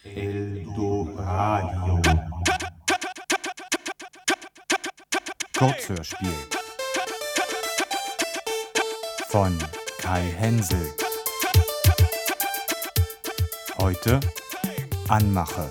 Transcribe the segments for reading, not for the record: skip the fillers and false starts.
Eldoradio. Kurzhörspiel von Kai Hensel. Heute Anmache.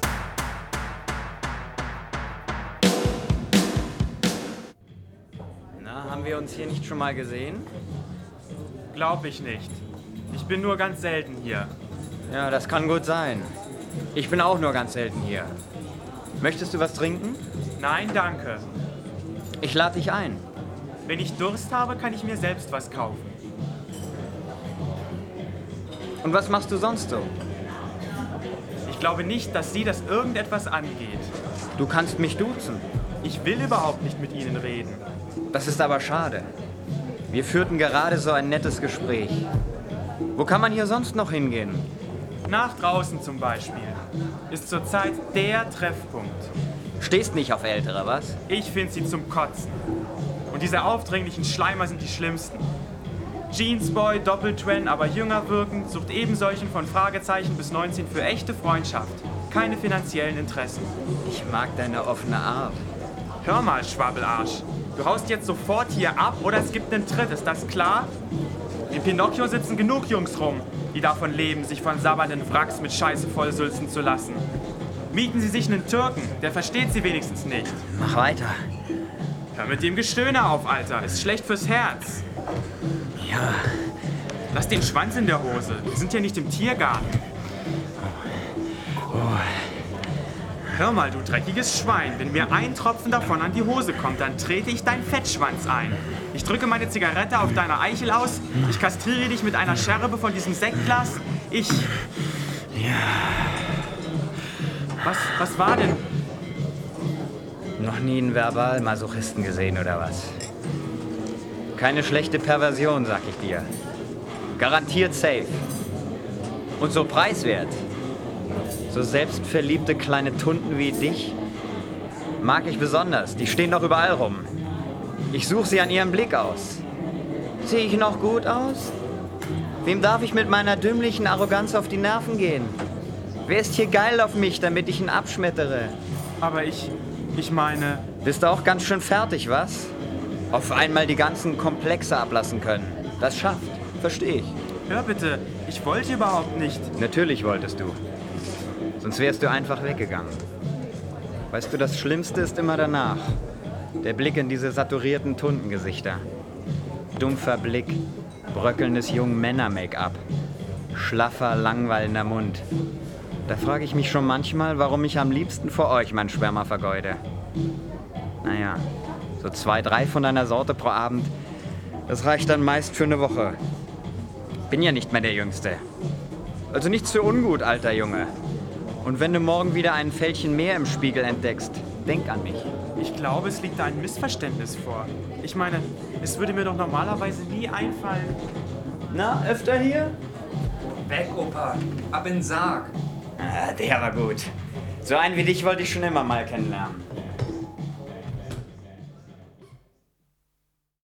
Na, haben wir uns hier nicht schon mal gesehen? Glaub ich nicht. Ich bin nur ganz selten hier. Ja, das kann gut sein. Ich bin auch nur ganz selten hier. Möchtest du was trinken? Nein, danke. Ich lade dich ein. Wenn ich Durst habe, kann ich mir selbst was kaufen. Und was machst du sonst so? Ich glaube nicht, dass Sie das irgendetwas angeht. Du kannst mich duzen. Ich will überhaupt nicht mit Ihnen reden. Das ist aber schade. Wir führten gerade so ein nettes Gespräch. Wo kann man hier sonst noch hingehen? Nach draußen zum Beispiel. Ist zurzeit der Treffpunkt. Stehst nicht auf Ältere, was? Ich finde sie zum Kotzen. Und diese aufdringlichen Schleimer sind die schlimmsten. Jeansboy, Doppeltwen, aber jünger wirkend, sucht eben solchen von Fragezeichen bis 19 für echte Freundschaft. Keine finanziellen Interessen. Ich mag deine offene Art. Hör mal, Schwabbelarsch. Du haust jetzt sofort hier ab oder es gibt einen Tritt, ist das klar? In Pinocchio sitzen genug Jungs rum, die davon leben, sich von sabbernden Wracks mit Scheiße vollsülzen zu lassen. Mieten Sie sich einen Türken, der versteht Sie wenigstens nicht. Mach weiter. Hör mit dem Gestöhne auf, Alter. Ist schlecht fürs Herz. Ja. Lass den Schwanz in der Hose. Wir sind ja nicht im Tiergarten. Hör mal, du dreckiges Schwein. Wenn mir ein Tropfen davon an die Hose kommt, dann trete ich deinen Fettschwanz ein. Ich drücke meine Zigarette auf deiner Eichel aus. Ich kastriere dich mit einer Scherbe von diesem Sektglas. Ja. Was war denn? Noch nie einen Verbalmasochisten gesehen, oder was? Keine schlechte Perversion, sag ich dir. Garantiert safe. Und so preiswert. So selbstverliebte kleine Tunden wie dich mag ich besonders. Die stehen doch überall rum. Ich suche sie an ihrem Blick aus. Sehe ich noch gut aus? Wem darf ich mit meiner dümmlichen Arroganz auf die Nerven gehen? Wer ist hier geil auf mich, damit ich ihn abschmettere? Aber ich meine... Bist du auch ganz schön fertig, was? Auf einmal die ganzen Komplexe ablassen können. Das schafft. Verstehe ich. Hör bitte, ich wollte überhaupt nicht. Natürlich wolltest du. Sonst wärst du einfach weggegangen. Weißt du, das Schlimmste ist immer danach. Der Blick in diese saturierten Tundengesichter. Dumpfer Blick, bröckelndes Jungmänner-Make-up. Schlaffer, langweilender Mund. Da frage ich mich schon manchmal, warum ich am liebsten vor euch mein Sperma vergeude. Naja, so 2, 3 von deiner Sorte pro Abend, das reicht dann meist für eine Woche. Bin ja nicht mehr der Jüngste. Also nichts für ungut, alter Junge. Und wenn du morgen wieder ein Fältchen mehr im Spiegel entdeckst, denk an mich. Ich glaube, es liegt da ein Missverständnis vor. Ich meine, es würde mir doch normalerweise nie einfallen. Na, öfter hier? Weg, Opa. Ab in den Sarg. Ah, der war gut. So einen wie dich wollte ich schon immer mal kennenlernen.